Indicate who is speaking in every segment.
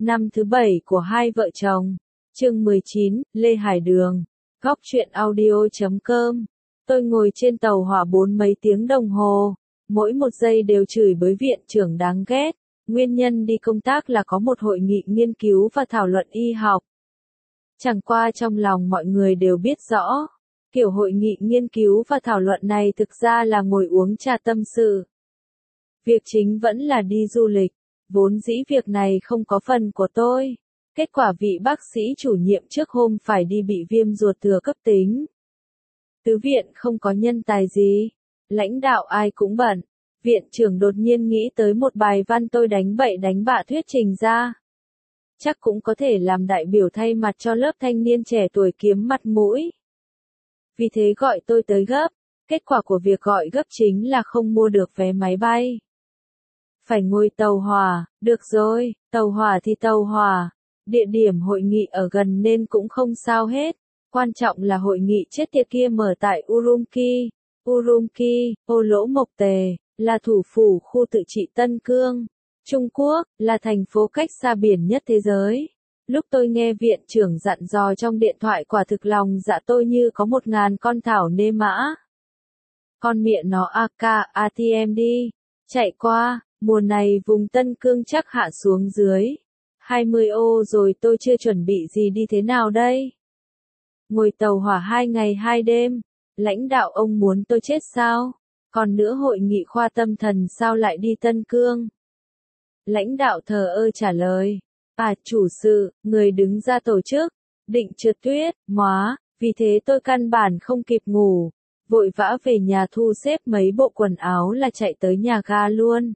Speaker 1: Năm thứ 7 của hai vợ chồng. Chương 19, Lê Hải Đường. Góc truyện audio.com. Tôi ngồi trên tàu hỏa 4 mấy tiếng đồng hồ, mỗi một giây đều chửi bới viện trưởng đáng ghét. Nguyên nhân đi công tác là có một hội nghị nghiên cứu và thảo luận y học. Chẳng qua trong lòng mọi người đều biết rõ, kiểu hội nghị nghiên cứu và thảo luận này thực ra là ngồi uống trà tâm sự. Việc chính vẫn là đi du lịch, vốn dĩ việc này không có phần của tôi. Kết quả vị bác sĩ chủ nhiệm trước hôm phải đi bị viêm ruột thừa cấp tính. Tứ viện không có nhân tài gì, lãnh đạo ai cũng bận. Viện trưởng đột nhiên nghĩ tới một bài văn tôi đánh bậy đánh bạ thuyết trình ra. Chắc cũng có thể làm đại biểu thay mặt cho lớp thanh niên trẻ tuổi kiếm mặt mũi. Vì thế gọi tôi tới gấp, kết quả của việc gọi gấp chính là không mua được vé máy bay. Phải ngồi tàu hỏa, được rồi, tàu hỏa thì tàu hỏa, địa điểm hội nghị ở gần nên cũng không sao hết. Quan trọng là hội nghị chết tiệt kia mở tại Urumqi, Ô Lỗ Mộc Tề, là thủ phủ khu tự trị Tân Cương, Trung Quốc, là thành phố cách xa biển nhất thế giới. Lúc tôi nghe viện trưởng dặn dò trong điện thoại quả thực lòng dạ tôi như có 1000 con thảo nê mã. Con miệng nó ATM đi, chạy qua, mùa này vùng Tân Cương chắc hạ xuống dưới 20 ô rồi, tôi chưa chuẩn bị gì đi thế nào đây? Ngồi tàu hỏa 2 ngày 2 đêm, lãnh đạo ông muốn tôi chết sao? Còn nữa hội nghị khoa tâm thần sao lại đi Tân Cương? Lãnh đạo thờ ơ trả lời, chủ sự, người đứng ra tổ chức, định trượt tuyết, vì thế tôi căn bản không kịp ngủ, vội vã về nhà thu xếp mấy bộ quần áo là chạy tới nhà ga luôn.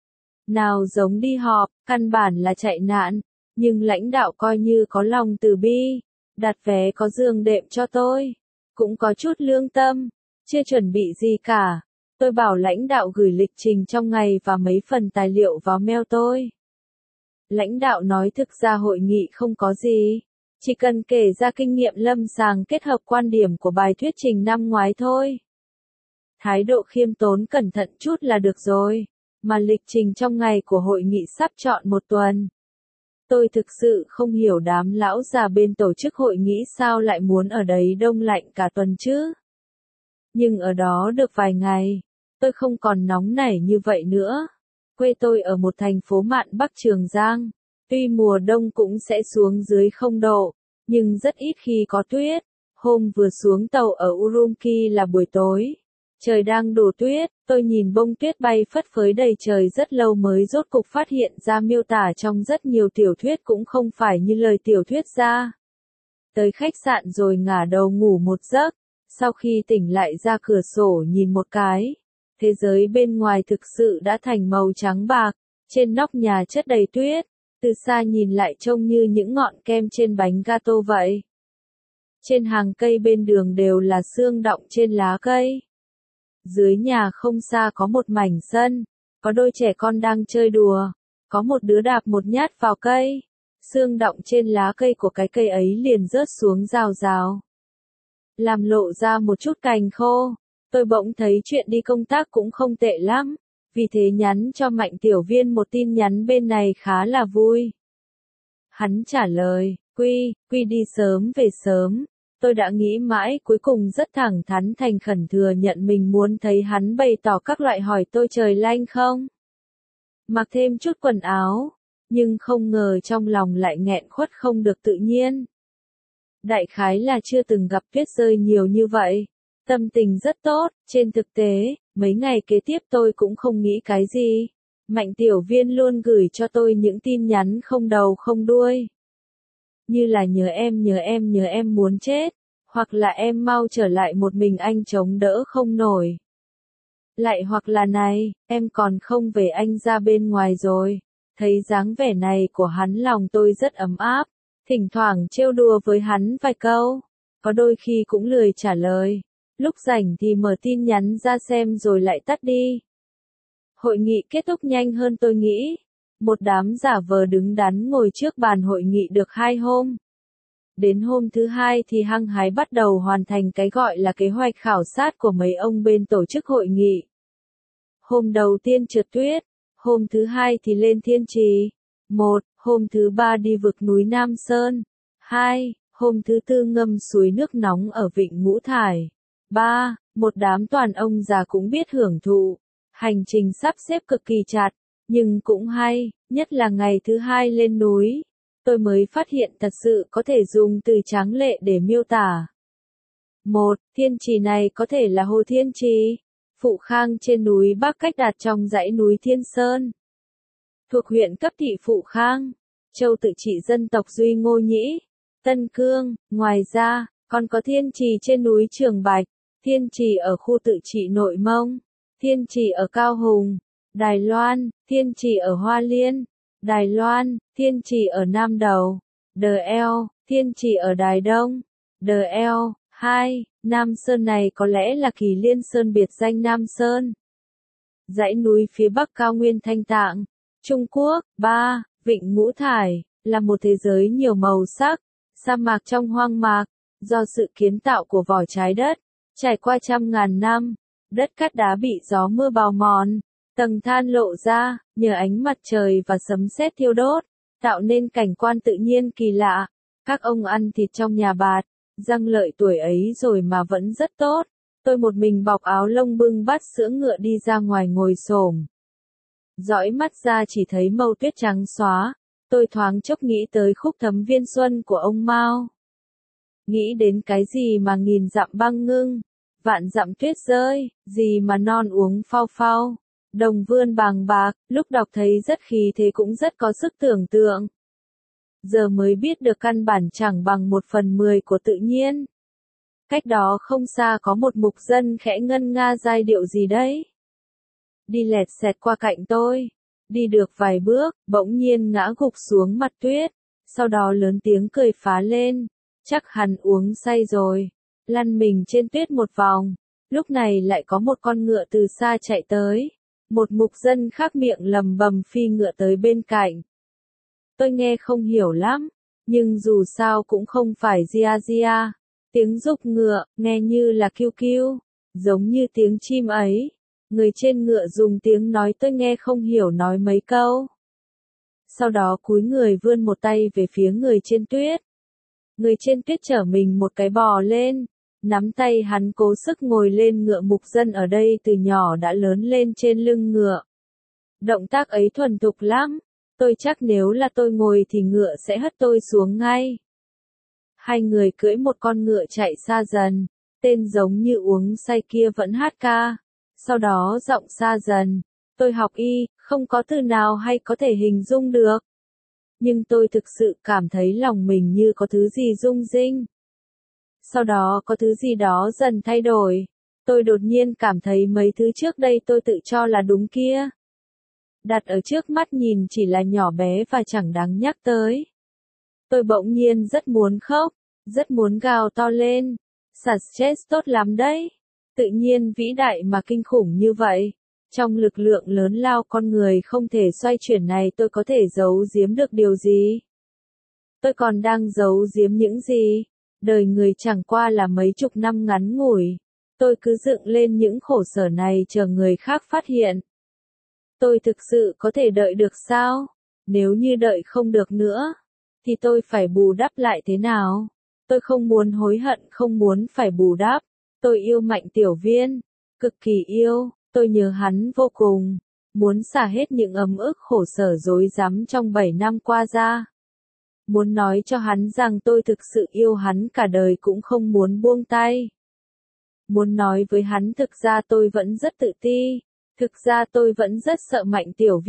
Speaker 1: Nào giống đi họp, căn bản là chạy nạn, nhưng lãnh đạo coi như có lòng từ bi, đặt vé có giường đệm cho tôi, cũng có chút lương tâm, chưa chuẩn bị gì cả. Tôi bảo lãnh đạo gửi lịch trình trong ngày và mấy phần tài liệu vào mail tôi. Lãnh đạo nói thực ra hội nghị không có gì, chỉ cần kể ra kinh nghiệm lâm sàng kết hợp quan điểm của bài thuyết trình năm ngoái thôi. Thái độ khiêm tốn cẩn thận chút là được rồi, mà lịch trình trong ngày của hội nghị sắp trọn 1 tuần. Tôi thực sự không hiểu đám lão già bên tổ chức hội nghị sao lại muốn ở đấy đông lạnh cả tuần chứ. Nhưng ở đó được vài ngày, tôi không còn nóng nảy như vậy nữa. Quê tôi ở một thành phố mạn Bắc Trường Giang, tuy mùa đông cũng sẽ xuống dưới 0 độ, nhưng rất ít khi có tuyết. Hôm vừa xuống tàu ở Urumqi là buổi tối, trời đang đổ tuyết, tôi nhìn bông tuyết bay phất phới đầy trời rất lâu mới rốt cục phát hiện ra miêu tả trong rất nhiều tiểu thuyết cũng không phải như lời tiểu thuyết ra. Tới khách sạn rồi ngả đầu ngủ một giấc, sau khi tỉnh lại ra cửa sổ nhìn một cái. Thế giới bên ngoài thực sự đã thành màu trắng bạc, trên nóc nhà chất đầy tuyết, từ xa nhìn lại trông như những ngọn kem trên bánh gato vậy. Trên hàng cây bên đường đều là sương đọng trên lá cây. Dưới nhà không xa có một mảnh sân, có đôi trẻ con đang chơi đùa, có một đứa đạp một nhát vào cây, sương đọng trên lá cây của cái cây ấy liền rớt xuống rào rào, làm lộ ra một chút cành khô. Tôi bỗng thấy chuyện đi công tác cũng không tệ lắm, vì thế nhắn cho Mạnh Tiểu Viên một tin nhắn bên này khá là vui. Hắn trả lời, Quy đi sớm về sớm. Tôi đã nghĩ mãi, cuối cùng rất thẳng thắn thành khẩn thừa nhận mình muốn thấy hắn bày tỏ các loại hỏi tôi trời lanh không. Mặc thêm chút quần áo, nhưng không ngờ trong lòng lại nghẹn khuất không được tự nhiên. Đại khái là chưa từng gặp tuyết rơi nhiều như vậy. Tâm tình rất tốt, trên thực tế, mấy ngày kế tiếp tôi cũng không nghĩ cái gì. Mạnh Tiểu Viên luôn gửi cho tôi những tin nhắn không đầu không đuôi. Như là nhớ em muốn chết, hoặc là em mau trở lại một mình anh chống đỡ không nổi. Lại hoặc là này, em còn không về anh ra bên ngoài rồi. Thấy dáng vẻ này của hắn lòng tôi rất ấm áp, thỉnh thoảng trêu đùa với hắn vài câu, có đôi khi cũng lười trả lời. Lúc rảnh thì mở tin nhắn ra xem rồi lại tắt đi. Hội nghị kết thúc nhanh hơn tôi nghĩ. Một đám giả vờ đứng đắn ngồi trước bàn hội nghị được 2 hôm. Đến hôm thứ 2 thì hăng hái bắt đầu hoàn thành cái gọi là kế hoạch khảo sát của mấy ông bên tổ chức hội nghị. Hôm đầu tiên trượt tuyết, hôm thứ 2 thì lên Thiên Trì. 1. Hôm thứ 3 đi vực núi Nam Sơn. 2. Hôm thứ 4 ngâm suối nước nóng ở vịnh Ngũ Thải. 3. Một đám toàn ông già cũng biết hưởng thụ. Hành trình sắp xếp cực kỳ chặt, nhưng cũng hay, nhất là ngày thứ 2 lên núi. Tôi mới phát hiện thật sự có thể dùng từ tráng lệ để miêu tả. 1. Thiên trì này có thể là Hồ Thiên Trì, Phụ Khang trên núi Bắc Cách Đạt trong dãy núi Thiên Sơn, thuộc huyện Cấp Thị Phụ Khang, châu tự trị dân tộc Duy Ngô Nhĩ, Tân Cương. Ngoài ra, còn có thiên trì trên núi Trường Bạch, thiên trì ở khu tự trị Nội Mông, thiên trì ở Cao Hùng, Đài Loan, thiên trì ở Hoa Liên, Đài Loan, thiên trì ở Nam Đầu, Đờ Eo, thiên trì ở Đài Đông, Đờ Eo. 2. Nam Sơn này có lẽ là Kỳ Liên Sơn biệt danh Nam Sơn, dãy núi phía bắc cao nguyên Thanh Tạng, Trung Quốc. 3. Vịnh Ngũ Thải, là một thế giới nhiều màu sắc, sa mạc trong hoang mạc, do sự kiến tạo của vỏ trái đất, trải qua trăm ngàn năm, đất cát đá bị gió mưa bào mòn, tầng than lộ ra, nhờ ánh mặt trời và sấm sét thiêu đốt, tạo nên cảnh quan tự nhiên kỳ lạ. Các ông ăn thịt trong nhà bạt, răng lợi tuổi ấy rồi mà vẫn rất tốt. Tôi một mình bọc áo lông bưng bát sữa ngựa đi ra ngoài ngồi xổm. Dõi mắt ra chỉ thấy màu tuyết trắng xóa, tôi thoáng chốc nghĩ tới khúc Thấm Viên Xuân của ông Mao. Nghĩ đến cái gì mà nghìn dặm băng ngưng, vạn dặm tuyết rơi, gì mà non uống phao phao, đồng vươn bàng bạc, lúc đọc thấy rất khí thế cũng rất có sức tưởng tượng. Giờ mới biết được căn bản chẳng bằng 1/10 của tự nhiên. Cách đó không xa có một mục dân khẽ ngân nga giai điệu gì đấy. Đi lẹt xẹt qua cạnh tôi. Đi được vài bước, bỗng nhiên ngã gục xuống mặt tuyết. Sau đó lớn tiếng cười phá lên. Chắc hắn uống say rồi. Lăn mình trên tuyết một vòng. Lúc này lại có một con ngựa từ xa chạy tới. Một mục dân khác miệng lầm bầm phi ngựa tới bên cạnh. Tôi nghe không hiểu lắm, nhưng dù sao cũng không phải Gia Gia. Tiếng giục ngựa, nghe như là kiu kiu, giống như tiếng chim ấy. Người trên ngựa dùng tiếng nói tôi nghe không hiểu nói mấy câu. Sau đó cúi người vươn một tay về phía người trên tuyết. Người trên tuyết chở mình một cái bò lên, nắm tay hắn cố sức ngồi lên ngựa. Mục dân ở đây từ nhỏ đã lớn lên trên lưng ngựa. Động tác ấy thuần thục lắm. Tôi chắc nếu là tôi ngồi thì ngựa sẽ hất tôi xuống ngay. Hai người cưỡi một con ngựa chạy xa dần, tên giống như uống say kia vẫn hát ca. Sau đó giọng xa dần, tôi học y, không có từ nào hay có thể hình dung được. Nhưng tôi thực sự cảm thấy lòng mình như có thứ gì rung rinh. Sau đó có thứ gì đó dần thay đổi. Tôi đột nhiên cảm thấy mấy thứ trước đây tôi tự cho là đúng kia, đặt ở trước mắt nhìn chỉ là nhỏ bé và chẳng đáng nhắc tới. Tôi bỗng nhiên rất muốn khóc, rất muốn gào to lên. Success tốt lắm đấy. Tự nhiên vĩ đại mà kinh khủng như vậy. Trong lực lượng lớn lao con người không thể xoay chuyển này tôi có thể giấu giếm được điều gì? Tôi còn đang giấu giếm những gì? Đời người chẳng qua là mấy chục năm ngắn ngủi. Tôi cứ dựng lên những khổ sở này chờ người khác phát hiện. Tôi thực sự có thể đợi được sao? Nếu như đợi không được nữa, thì tôi phải bù đắp lại thế nào? Tôi không muốn hối hận, không muốn phải bù đắp. Tôi yêu Mạnh Tiểu Viên, cực kỳ yêu, tôi nhớ hắn vô cùng, muốn xả hết những ấm ức khổ sở rối rắm trong 7 năm qua ra. Muốn nói cho hắn rằng tôi thực sự yêu hắn cả đời cũng không muốn buông tay. Muốn nói với hắn thực ra tôi vẫn rất tự ti. Thực ra tôi vẫn rất sợ Mạnh Tiểu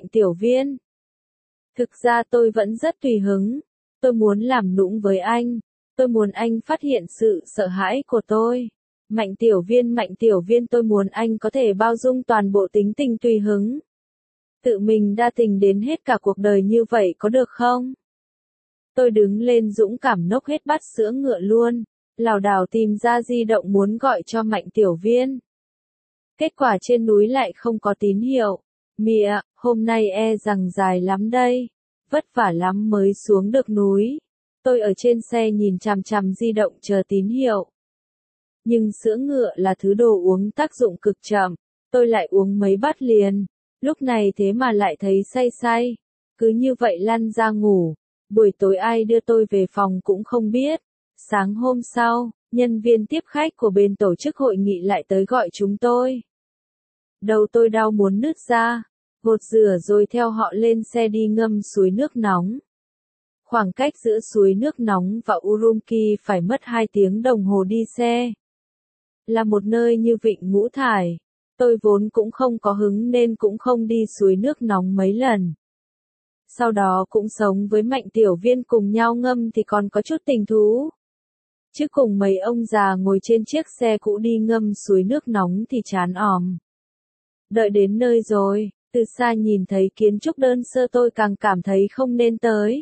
Speaker 1: Viên. Thực ra tôi vẫn rất tùy hứng. Tôi muốn làm nũng với anh. Tôi muốn anh phát hiện sự sợ hãi của tôi. Mạnh Tiểu Viên tôi muốn anh có thể bao dung toàn bộ tính tình tùy hứng. Tự mình đa tình đến hết cả cuộc đời như vậy có được không? Tôi đứng lên dũng cảm nốc hết bát sữa ngựa luôn. Lảo đảo tìm ra di động muốn gọi cho Mạnh Tiểu Viên. Kết quả trên núi lại không có tín hiệu. Mịa, hôm nay e rằng dài lắm đây. Vất vả lắm mới xuống được núi. Tôi ở trên xe nhìn chằm chằm di động chờ tín hiệu. Nhưng sữa ngựa là thứ đồ uống tác dụng cực chậm. Tôi lại uống mấy bát liền. Lúc này thế mà lại thấy say say. Cứ như vậy lăn ra ngủ. Buổi tối ai đưa tôi về phòng cũng không biết. Sáng hôm sau, nhân viên tiếp khách của bên tổ chức hội nghị lại tới gọi chúng tôi. Đầu tôi đau muốn nứt ra. Gột rửa rồi theo họ lên xe đi ngâm suối nước nóng. Khoảng cách giữa suối nước nóng và Urumqi phải mất 2 tiếng đồng hồ đi xe. Là một nơi như vịnh Ngũ Thải. Tôi vốn cũng không có hứng nên cũng không đi suối nước nóng mấy lần. Sau đó cũng sống với Mạnh Tiểu Viên cùng nhau ngâm thì còn có chút tình thú. Chứ cùng mấy ông già ngồi trên chiếc xe cũ đi ngâm suối nước nóng thì chán òm. Đợi đến nơi rồi, từ xa nhìn thấy kiến trúc đơn sơ tôi càng cảm thấy không nên tới.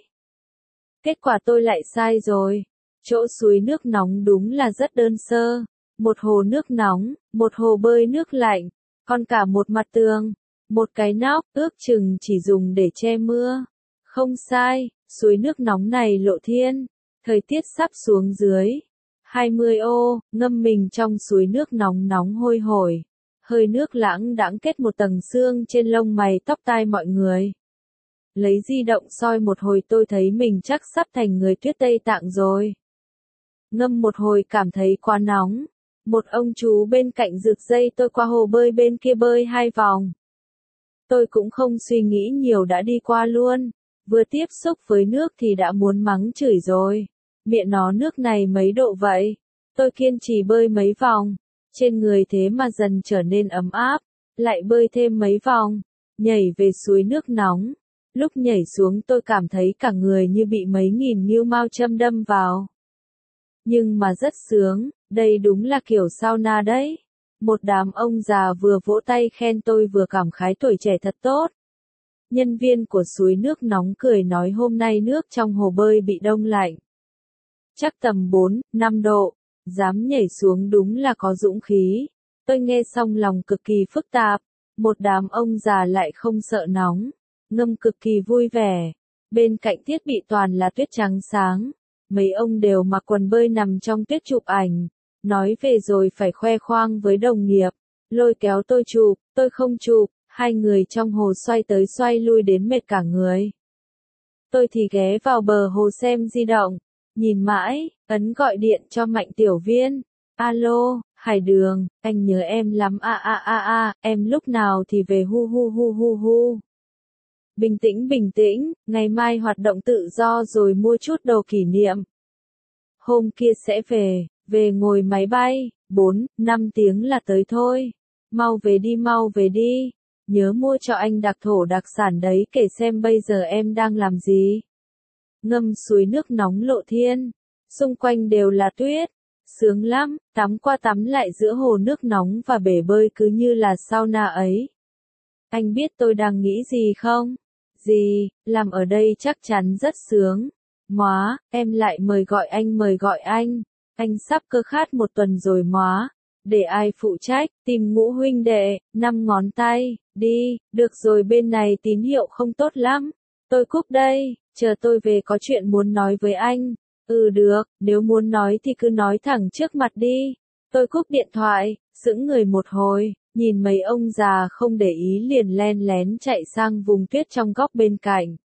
Speaker 1: Kết quả tôi lại sai rồi. Chỗ suối nước nóng đúng là rất đơn sơ. Một hồ nước nóng, một hồ bơi nước lạnh, còn cả một mặt tường, một cái nóc ước chừng chỉ dùng để che mưa. Không sai, suối nước nóng này lộ thiên. Thời tiết sắp xuống dưới 20 ô, ngâm mình trong suối nước nóng nóng hôi hổi. Hơi nước lãng đãng kết một tầng sương trên lông mày tóc tai mọi người. Lấy di động soi một hồi tôi thấy mình chắc sắp thành người tuyết Tây Tạng rồi. Ngâm một hồi cảm thấy quá nóng. Một ông chú bên cạnh rực dây tôi qua hồ bơi bên kia bơi 2 vòng. Tôi cũng không suy nghĩ nhiều đã đi qua luôn. Vừa tiếp xúc với nước thì đã muốn mắng chửi rồi. Mẹ nó nước này mấy độ vậy? Tôi kiên trì bơi mấy vòng. Trên người thế mà dần trở nên ấm áp. Lại bơi thêm mấy vòng. Nhảy về suối nước nóng. Lúc nhảy xuống tôi cảm thấy cả người như bị mấy nghìn ngưu mao châm đâm vào. Nhưng mà rất sướng, đây đúng là kiểu sauna đấy. Một đám ông già vừa vỗ tay khen tôi vừa cảm khái tuổi trẻ thật tốt. Nhân viên của suối nước nóng cười nói hôm nay nước trong hồ bơi bị đông lạnh. Chắc tầm 4, 5 độ, dám nhảy xuống đúng là có dũng khí. Tôi nghe xong lòng cực kỳ phức tạp, một đám ông già lại không sợ nóng, ngâm cực kỳ vui vẻ. Bên cạnh thiết bị toàn là tuyết trắng sáng. Mấy ông đều mặc quần bơi nằm trong tuyết chụp ảnh. Nói về rồi phải khoe khoang với đồng nghiệp. Lôi kéo tôi chụp, tôi không chụp. Hai người trong hồ xoay tới xoay lui đến mệt cả người. Tôi thì ghé vào bờ hồ xem di động. Nhìn mãi, ấn gọi điện cho Mạnh Tiểu Viên. Alo, Hải Đường, anh nhớ em lắm em lúc nào thì về hu hu hu hu hu. Bình tĩnh, ngày mai hoạt động tự do rồi mua chút đồ kỷ niệm. Hôm kia sẽ về ngồi máy bay, 4, 5 tiếng là tới thôi. Mau về đi. Nhớ mua cho anh đặc thổ đặc sản đấy kể xem bây giờ em đang làm gì. Ngâm suối nước nóng lộ thiên. Xung quanh đều là tuyết. Sướng lắm, tắm qua tắm lại giữa hồ nước nóng và bể bơi cứ như là sauna ấy. Anh biết tôi đang nghĩ gì không? Gì, làm ở đây chắc chắn rất sướng. Móa, em lại mời gọi anh. Anh sắp cơ khát 1 tuần rồi móa. Để ai phụ trách, tìm Ngũ huynh đệ, 5 ngón tay, đi, được rồi bên này tín hiệu không tốt lắm. Tôi cúp đây, chờ tôi về có chuyện muốn nói với anh. Được, nếu muốn nói thì cứ nói thẳng trước mặt đi. Tôi cúp điện thoại, sững người một hồi, nhìn mấy ông già không để ý liền len lén chạy sang vùng tuyết trong góc bên cạnh.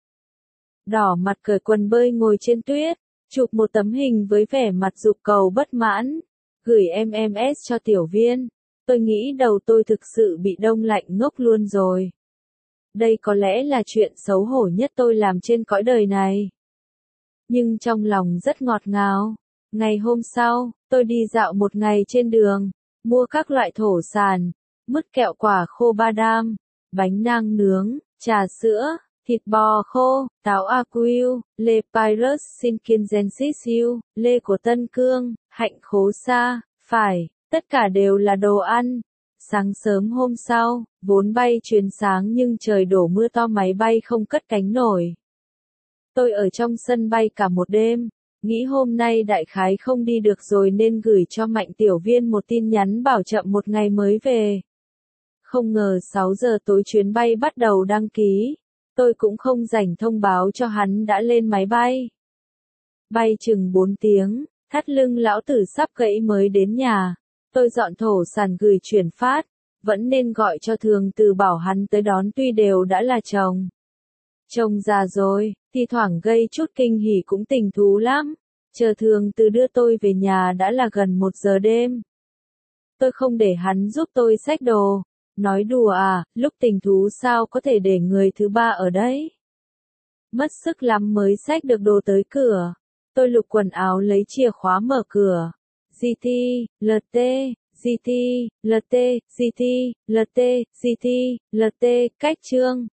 Speaker 1: Đỏ mặt cởi quần bơi ngồi trên tuyết, chụp một tấm hình với vẻ mặt giục cầu bất mãn. Gửi MMS cho Tiểu Viên. Tôi nghĩ đầu tôi thực sự bị đông lạnh ngốc luôn rồi. Đây có lẽ là chuyện xấu hổ nhất tôi làm trên cõi đời này. Nhưng trong lòng rất ngọt ngào. Ngày hôm sau, tôi đi dạo một ngày trên đường, mua các loại thổ sản, mứt kẹo quả khô badam, bánh nang nướng, trà sữa, thịt bò khô, táo Aquiu, lê Pyrus Sinkinzensiu, lê của Tân Cương, hạnh khố sa, phải, tất cả đều là đồ ăn. Sáng sớm hôm sau, vốn bay chuyến sáng nhưng trời đổ mưa to máy bay không cất cánh nổi. Tôi ở trong sân bay cả một đêm, nghĩ hôm nay đại khái không đi được rồi nên gửi cho Mạnh Tiểu Viên một tin nhắn bảo chậm 1 ngày mới về. Không ngờ 6 giờ tối chuyến bay bắt đầu đăng ký, tôi cũng không rảnh thông báo cho hắn đã lên máy bay. Bay chừng 4 tiếng, thắt lưng lão tử sắp gãy mới đến nhà. Tôi dọn thổ sản gửi chuyển phát, vẫn nên gọi cho Thường Từ bảo hắn tới đón tuy đều đã là chồng. Trông già rồi, thi thoảng gây chút kinh hỉ cũng tình thú lắm. Chờ Thường Từ đưa tôi về nhà đã là gần 1 giờ đêm. Tôi không để hắn giúp tôi xách đồ. Nói đùa à, lúc tình thú sao có thể để người thứ ba ở đấy. Mất sức lắm mới xách được đồ tới cửa. Tôi lục quần áo lấy chìa khóa mở cửa. GT, LT, GT, LT, GT, LT, GT, LT, cách chương.